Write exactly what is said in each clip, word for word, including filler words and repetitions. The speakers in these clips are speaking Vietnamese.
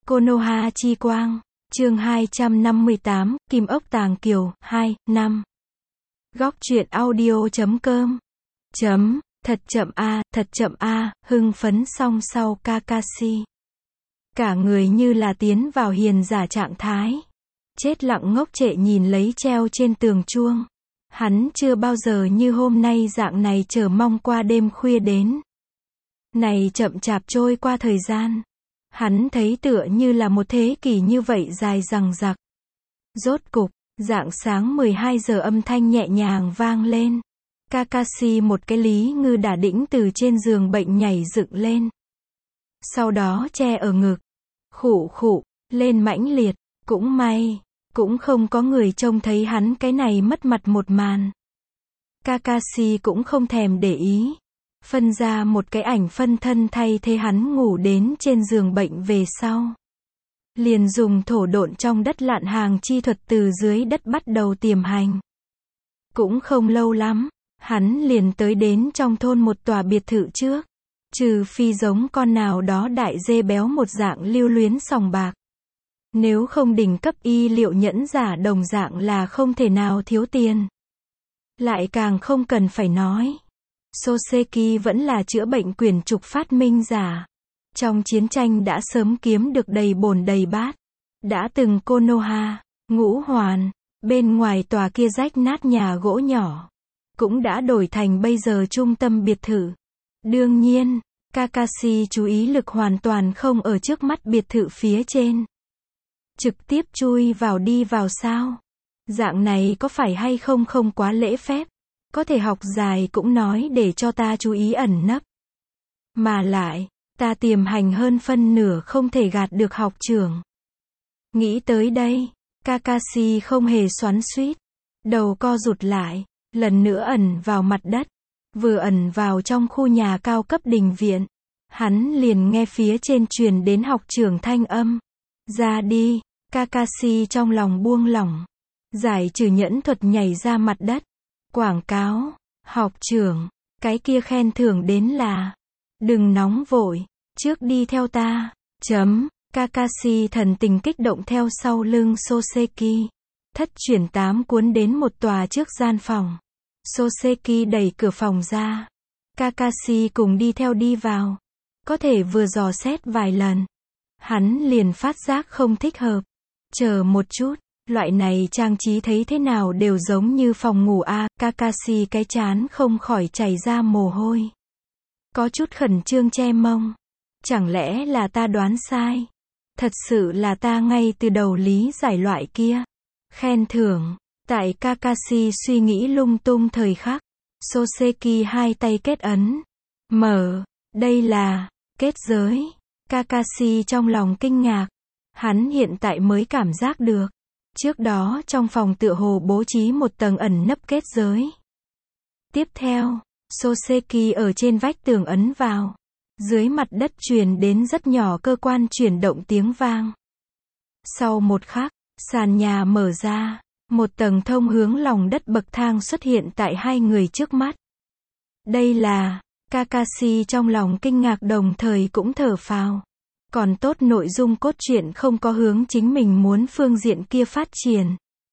Konoha chi quang, chương hai trăm năm mươi tám, Kim ốc tàng kiều, hai, năm. Góc truyện audio chấm com. Chấm, thật chậm a, thật chậm a, hưng phấn song sau Kakashi. Cả người như là tiến vào hiền giả trạng thái. Chết lặng ngốc trệ nhìn lấy treo trên tường chuông. Hắn chưa bao giờ như hôm nay dạng này chờ mong qua đêm khuya đến. Này chậm chạp trôi qua thời gian. Hắn thấy tựa như là một thế kỷ như vậy dài dằng dặc. Rốt cục, rạng sáng mười hai giờ âm thanh nhẹ nhàng vang lên. Kakashi một cái lý ngư đả đĩnh từ trên giường bệnh nhảy dựng lên. Sau đó che ở ngực. Khụ khụ, lên mãnh liệt, cũng may, cũng không có người trông thấy hắn cái này mất mặt một màn. Kakashi cũng không thèm để ý. Phân ra một cái ảnh phân thân thay thế hắn ngủ đến trên giường bệnh về sau. Liền dùng thổ độn trong đất lạn hàng chi thuật từ dưới đất bắt đầu tiềm hành. Cũng không lâu lắm, hắn liền tới đến trong thôn một tòa biệt thự trước. Trừ phi giống con nào đó đại dê béo một dạng lưu luyến sòng bạc. Nếu không đỉnh cấp y liệu nhẫn giả đồng dạng là không thể nào thiếu tiền. Lại càng không cần phải nói. Soseki vẫn là chữa bệnh quyền trục phát minh giả. Trong chiến tranh đã sớm kiếm được đầy bồn đầy bát. Đã từng Konoha, ngũ hoàn, bên ngoài tòa kia rách nát nhà gỗ nhỏ. Cũng đã đổi thành bây giờ trung tâm biệt thự. Đương nhiên, Kakashi chú ý lực hoàn toàn không ở trước mắt biệt thự phía trên. Trực tiếp chui vào đi vào sao? Dạng này có phải hay không không quá lễ phép? Có thể học dài cũng nói để cho ta chú ý ẩn nấp. Mà lại, ta tiềm hành hơn phân nửa không thể gạt được học trưởng. Nghĩ tới đây, Kakashi không hề xoắn xuýt. Đầu co rụt lại, lần nữa ẩn vào mặt đất. Vừa ẩn vào trong khu nhà cao cấp đình viện. Hắn liền nghe phía trên truyền đến học trưởng thanh âm. Ra đi, Kakashi trong lòng buông lỏng. Giải trừ nhẫn thuật nhảy ra mặt đất. Quảng cáo, học trưởng, cái kia khen thưởng đến là. Đừng nóng vội, trước đi theo ta. Chấm, Kakashi thần tình kích động theo sau lưng Soseki. Thất chuyển tám cuốn đến một tòa trước gian phòng. Soseki đẩy cửa phòng ra. Kakashi cùng đi theo đi vào. Có thể vừa dò xét vài lần. Hắn liền phát giác không thích hợp. Chờ một chút, loại này trang trí thấy thế nào đều giống như phòng ngủ a. Kakashi cái trán không khỏi chảy ra mồ hôi. Có chút khẩn trương che mông. Chẳng lẽ là ta đoán sai? Thật sự là ta ngay từ đầu lý giải loại kia. Khen thưởng. Tại Kakashi suy nghĩ lung tung thời khắc. Soseki hai tay kết ấn. Mở. Đây là kết giới. Kakashi trong lòng kinh ngạc. Hắn hiện tại mới cảm giác được. Trước đó trong phòng tựa hồ bố trí một tầng ẩn nấp kết giới. Tiếp theo, Soseki ở trên vách tường ấn vào. Dưới mặt đất truyền đến rất nhỏ cơ quan chuyển động tiếng vang. Sau một khắc, sàn nhà mở ra. Một tầng thông hướng lòng đất bậc thang xuất hiện tại hai người trước mắt. Đây là, Kakashi trong lòng kinh ngạc đồng thời cũng thở phào. Còn tốt nội dung cốt truyện không có hướng chính mình muốn phương diện kia phát triển.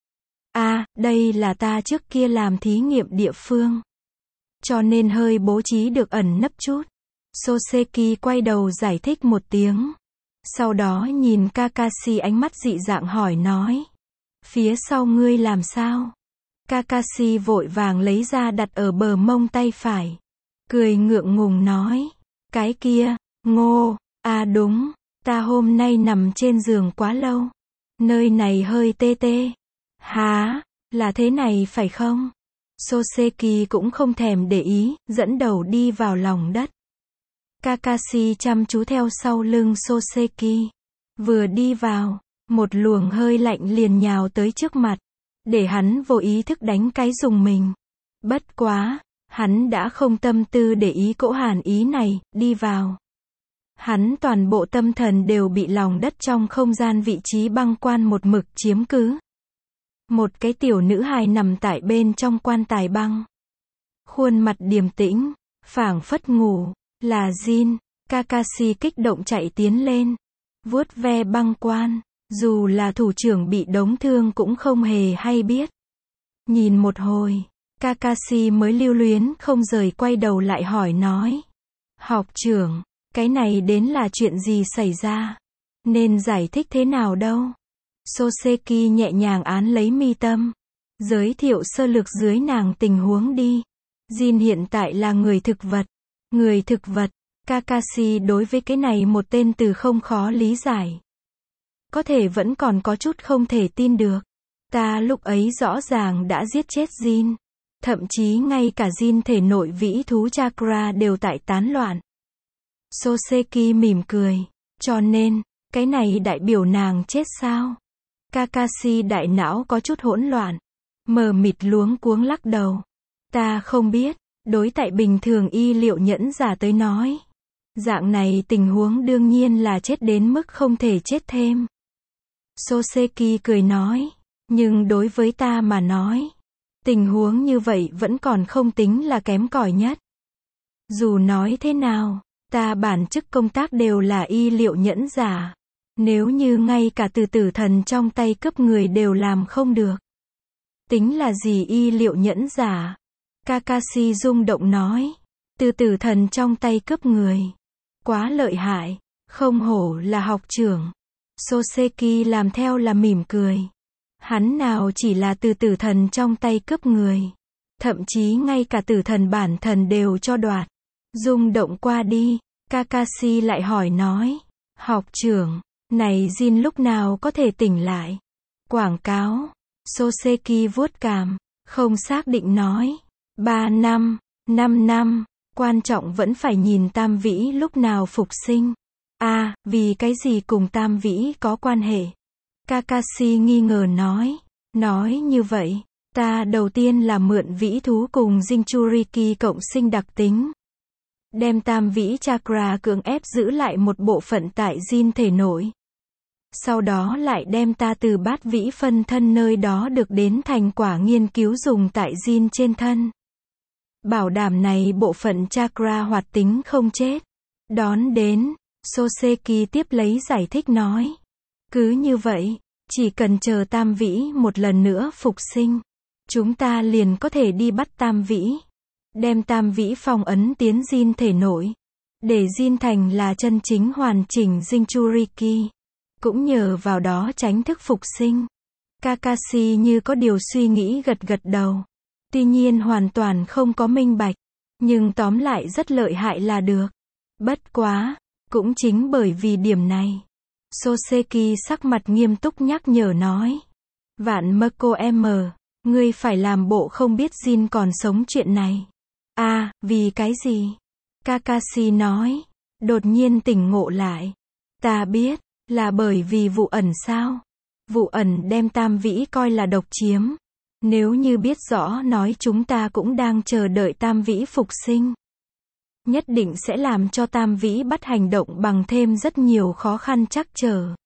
À, đây là ta trước kia làm thí nghiệm địa phương. Cho nên hơi bố trí được ẩn nấp chút. Soseki quay đầu giải thích một tiếng. Sau đó nhìn Kakashi ánh mắt dị dạng hỏi nói. Phía sau ngươi làm sao? Kakashi vội vàng lấy ra đặt ở bờ mông tay phải. Cười ngượng ngùng nói. Cái kia, ngô, à đúng, ta hôm nay nằm trên giường quá lâu. Nơi này hơi tê tê. Hả, là thế này phải không? Soseki cũng không thèm để ý, dẫn đầu đi vào lòng đất. Kakashi chăm chú theo sau lưng Soseki. Vừa đi vào, một luồng hơi lạnh liền nhào tới trước mặt. Để hắn vô ý thức đánh cái dùng mình. Bất quá, hắn đã không tâm tư để ý cỗ hàn ý này, đi vào. Hắn toàn bộ tâm thần đều bị lòng đất trong không gian vị trí băng quan một mực chiếm cứ. Một cái tiểu nữ hài nằm tại bên trong quan tài băng. Khuôn mặt điềm tĩnh, phảng phất ngủ, là Jin. Kakashi kích động chạy tiến lên. vuốt ve băng quan, dù là thủ trưởng bị đóng thương cũng không hề hay biết. Nhìn một hồi, Kakashi mới lưu luyến không rời quay đầu lại hỏi nói. Học trưởng, cái này đến là chuyện gì xảy ra? Nên giải thích thế nào đâu? Soseki nhẹ nhàng án lấy mi tâm. Giới thiệu sơ lược dưới nàng tình huống đi. Jin hiện tại là người thực vật. Người thực vật. Kakashi đối với cái này một tên từ không khó lý giải. Có thể vẫn còn có chút không thể tin được. Ta lúc ấy rõ ràng đã giết chết Jin. Thậm chí ngay cả Jin thể nội vĩ thú chakra đều tại tán loạn. Soseki mỉm cười. Cho nên, cái này đại biểu nàng chết sao? Kakashi đại não có chút hỗn loạn. Mờ mịt luống cuống lắc đầu. Ta không biết, đối tại bình thường y liệu nhẫn giả tới nói. Dạng này tình huống đương nhiên là chết đến mức không thể chết thêm. Soseki cười nói. Nhưng đối với ta mà nói, tình huống như vậy vẫn còn không tính là kém cỏi nhất. Dù nói thế nào, ta bản chức công tác đều là y liệu nhẫn giả. Nếu như ngay cả từ tử thần trong tay cướp người đều làm không được. Tính là gì y liệu nhẫn giả? Kakashi rung động nói. Từ tử thần trong tay cướp người. Quá lợi hại. Không hổ là học trưởng. Soseki làm theo là mỉm cười. Hắn nào chỉ là từ tử thần trong tay cướp người. Thậm chí ngay cả tử thần bản thần đều cho đoạt. Rung động qua đi, Kakashi lại hỏi nói. Học trưởng, này Jin lúc nào có thể tỉnh lại? Quảng cáo. Soseki vuốt cằm, không xác định nói. Ba năm, năm năm, quan trọng vẫn phải nhìn Tam Vĩ lúc nào phục sinh. À, vì cái gì cùng Tam Vĩ có quan hệ? Kakashi nghi ngờ nói. Nói như vậy, ta đầu tiên là mượn vĩ thú cùng Jinchuriki cộng sinh đặc tính. Đem Tam Vĩ Chakra cưỡng ép giữ lại một bộ phận tại Jin thể nội. Sau đó lại đem ta từ bát vĩ phân thân nơi đó được đến thành quả nghiên cứu dùng tại Jin trên thân. Bảo đảm này bộ phận chakra hoạt tính không chết. Đón đến, Soseki tiếp lấy giải thích nói. Cứ như vậy, chỉ cần chờ Tam Vĩ một lần nữa phục sinh, chúng ta liền có thể đi bắt Tam Vĩ. Đem Tam Vĩ phong ấn tiến Jin thể nội. Để Jin thành là chân chính hoàn chỉnh Jinchuriki. Cũng nhờ vào đó tránh thức phục sinh. Kakashi như có điều suy nghĩ gật gật đầu. Tuy nhiên hoàn toàn không có minh bạch. Nhưng tóm lại rất lợi hại là được. Bất quá, cũng chính bởi vì điểm này. Soseki sắc mặt nghiêm túc nhắc nhở nói. Vạn Mako M, ngươi phải làm bộ không biết Jin còn sống chuyện này. À, vì cái gì? Kakashi nói. Đột nhiên tỉnh ngộ lại. Ta biết, là bởi vì vụ ẩn sao? Vụ ẩn đem Tam Vĩ coi là độc chiếm. Nếu như biết rõ nói chúng ta cũng đang chờ đợi Tam Vĩ phục sinh. Nhất định sẽ làm cho Tam Vĩ bắt hành động bằng thêm rất nhiều khó khăn trắc trở.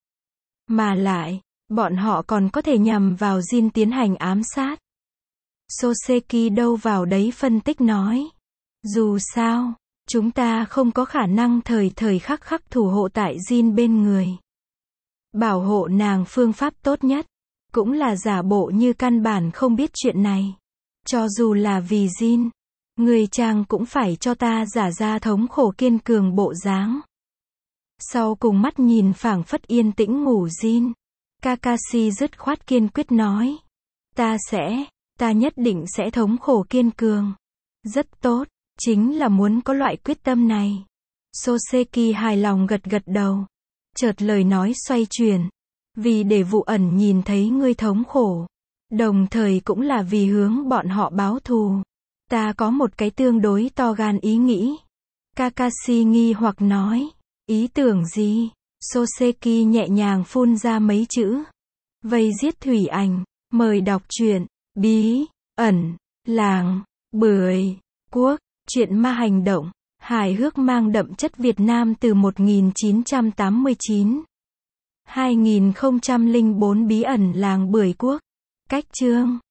Mà lại, bọn họ còn có thể nhằm vào Jin tiến hành ám sát. Soseki đâu vào đấy phân tích nói. Dù sao, chúng ta không có khả năng thời thời khắc khắc thủ hộ tại Jin bên người. Bảo hộ nàng phương pháp tốt nhất, cũng là giả bộ như căn bản không biết chuyện này. Cho dù là vì Jin, người chàng cũng phải cho ta giả ra thống khổ kiên cường bộ dáng. Sau cùng mắt nhìn phảng phất yên tĩnh ngủ Jin, Kakashi dứt khoát kiên quyết nói. Ta sẽ, ta nhất định sẽ thống khổ kiên cường. Rất tốt, chính là muốn có loại quyết tâm này. Soseki hài lòng gật gật đầu. Chợt lời nói xoay chuyển. Vì để vụ ẩn nhìn thấy ngươi thống khổ. Đồng thời cũng là vì hướng bọn họ báo thù. Ta có một cái tương đối to gan ý nghĩ. Kakashi nghi hoặc nói. Ý tưởng gì? Soseki nhẹ nhàng phun ra mấy chữ. Vây giết thủy ảnh. Mời đọc truyện. Bí, ẩn, làng, bưởi, quốc. Truyện ma hành động. Hài hước mang đậm chất Việt Nam từ một nghìn chín trăm tám mươi chín. hai nghìn không trăm lẻ bốn Bí ẩn làng bưởi quốc. Cách chương